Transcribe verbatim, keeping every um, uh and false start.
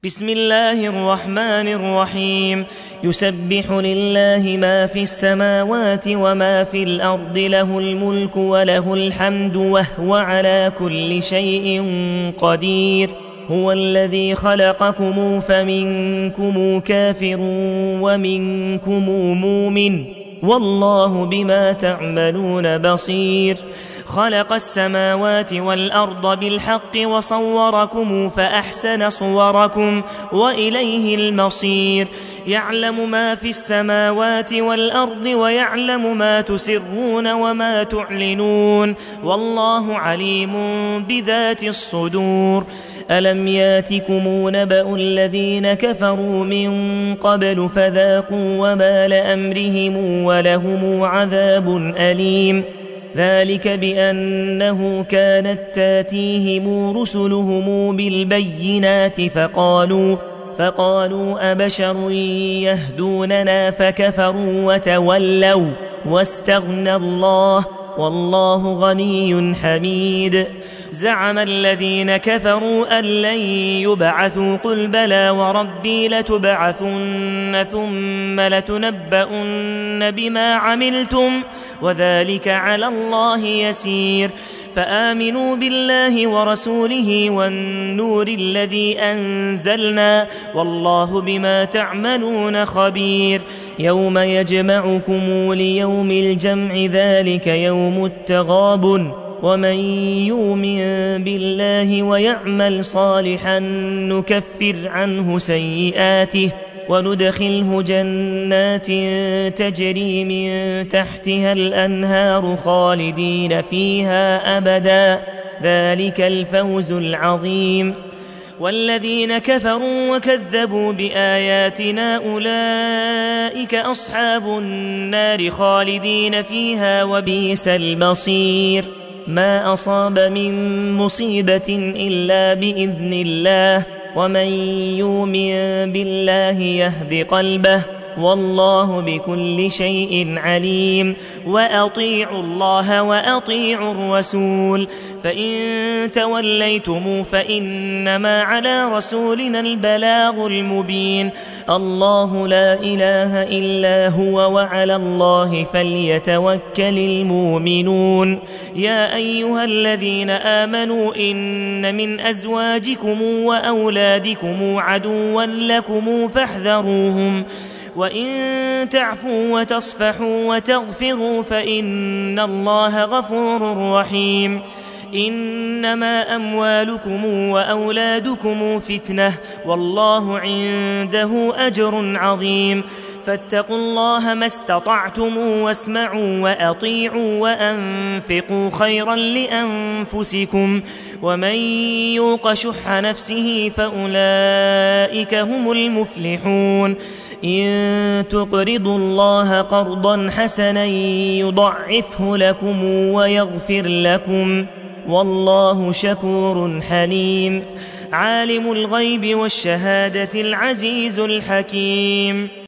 بسم الله الرحمن الرحيم يسبح لله ما في السماوات وما في الأرض له الملك وله الحمد وهو على كل شيء قدير هو الذي خلقكم فمنكم كافر ومنكم مؤمن والله بما تعملون بصير خلق السماوات والأرض بالحق وصوركم فأحسن صوركم وإليه المصير يعلم ما في السماوات والأرض ويعلم ما تسرون وما تعلنون والله عليم بذات الصدور ألم ياتكم نبأ الذين كفروا من قبل فذاقوا وبال أمرهم ولهم عذاب أليم ذلك بأنه كانت تاتيهم رسلهم بالبينات فقالوا فقالوا أبشر يهدوننا فكفروا وتولوا واستغنى الله والله غني حميد زعم الذين كفروا أن لن يبعثوا قل بلى وربي لتبعثن ثم لتنبؤن بما عملتم وذلك على الله يسير فآمنوا بالله ورسوله والنور الذي أنزلنا والله بما تعملون خبير يوم يجمعكم ليوم الجمع ذلك يوم التغابن ومن يؤمن بالله ويعمل صالحا نكفر عنه سيئاته وندخله جنات تجري من تحتها الأنهار خالدين فيها أبدا ذلك الفوز العظيم والذين كفروا وكذبوا بآياتنا أولئك أصحاب النار خالدين فيها وبئس المصير ما أصاب من مصيبة إلا بإذن الله ومن يؤمن بالله يهد قلبه والله بكل شيء عليم وأطيعوا الله وأطيعوا الرسول فإن توليتم فإنما على رسولنا البلاغ المبين الله لا إله إلا هو وعلى الله فليتوكل المؤمنون يا أيها الذين آمنوا إن من أزواجكم وأولادكم عدوا لكم فاحذروهم وإن تعفوا وتصفحوا وتغفروا فإن الله غفور رحيم إنما أموالكم وأولادكم فتنة والله عنده أجر عظيم فاتقوا الله ما استطعتم واسمعوا وأطيعوا وأنفقوا خيرا لأنفسكم ومن يوق شح نفسه فأولئك هم المفلحون إن تقرضوا الله قرضا حسنا يضعفه لكم ويغفر لكم والله شكور حليم عالم الغيب والشهادة العزيز الحكيم